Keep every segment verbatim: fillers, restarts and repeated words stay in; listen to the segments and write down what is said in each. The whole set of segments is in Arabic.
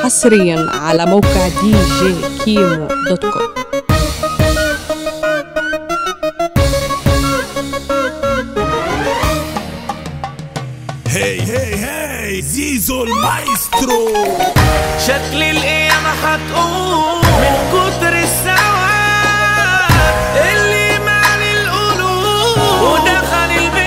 حصريا على موقع دي جي كيمو دوت كوم. هي هي هي زيزو المايسترو. شكل القيامة هتقوم من كتر السواد اللي مالي القلوب ودخل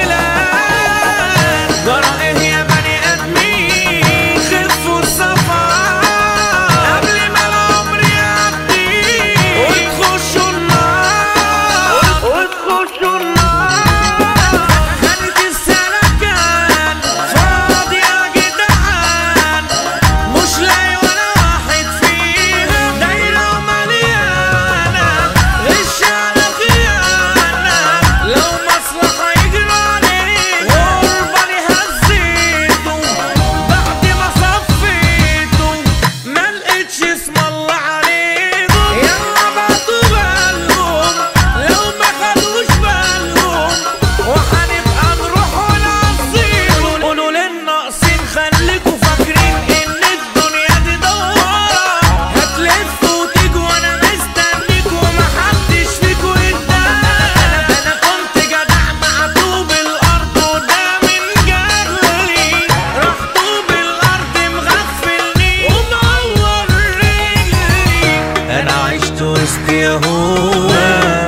البلاد. جرى ايه يا بني ادمين؟ خفوا الصفا قبل ما العمر يعدي وتخشوا النار وتخشوا النار. خانت السلكان فاضي يا جدعان، مش لاقي ولا واحد فيها، دايرة ومليانة غش على خيانة. لو مصلحة يجرى عليك غربة هزيته بعد ما صفيته، ملقتش اسم الله عليهم. يلا بعتوا بالهم لو ما خدوش بالهم، وهنبقى نروح ونعصيهم. قولوا للناقصين خليكوا فاكرين ان الدنيا دي دوارة، هتلفوا وتيجوا وانا مستنيكوا ومحدش فيكوا يتدارى. انا كنت جدع مع طوب الارض وده من جهلي، راح طوب الارض مغفلني ومعور رجلي. انا عشت وسط يهود ما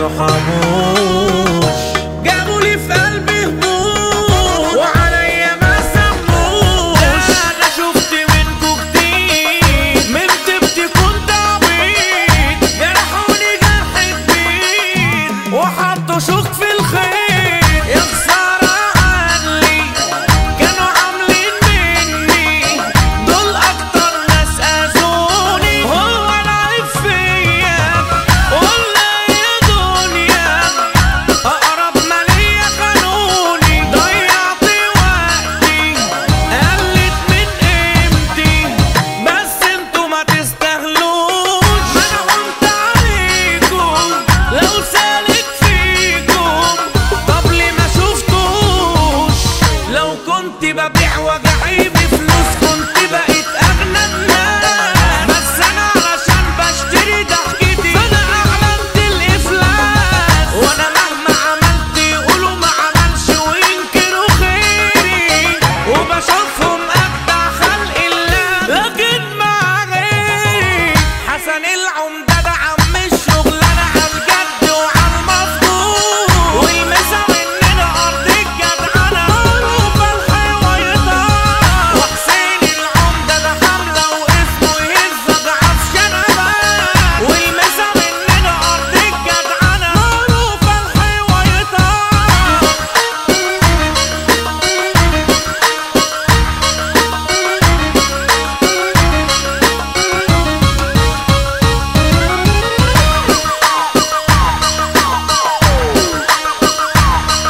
بيرحموش، جابولي في قلبي هموم وعليا ما سموش. انا شفت منكوا كتير من طيبتي كنت عبيط، جرحوني جرح كبير وحطوا شوك في الخير. يا خسارة عني كانوا عاملين مني، دول اكتر ناس اذوني. هو العيب فيا ولا يا دنيا؟ اقرب ما ليا خانوني، ضيعت وقتي قلت من قيمتي، بس انتوا ما تستاهلوش. ما انا قمت عليكم لو سالك فيكم، طب ليه ما شفتوش؟ لو كنت ببيع وجعي بفلوس كنت بقيت اغنى الناس، بس انا علشان بشتري ضحكتي فانا اعلنت الافلاس. وانا مهما عملت يقولوا ما عملش وينكروا خيري، وبشوفهم ابدع خلق الله لكن مع غيري. حسن العمدة ده عم الشغلانة عالجد وعالمظبوط، والمسا مننا ارض الجدعنة معروفة الحوايطة. وحسين العمدة ده حملة واسمه يهز اضعاف شنبات، والمسا مننا ارض الجدعنة معروفة الحوايطة.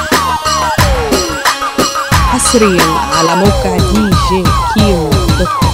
حصريا على موقع دي جي كيمو دوت كوم.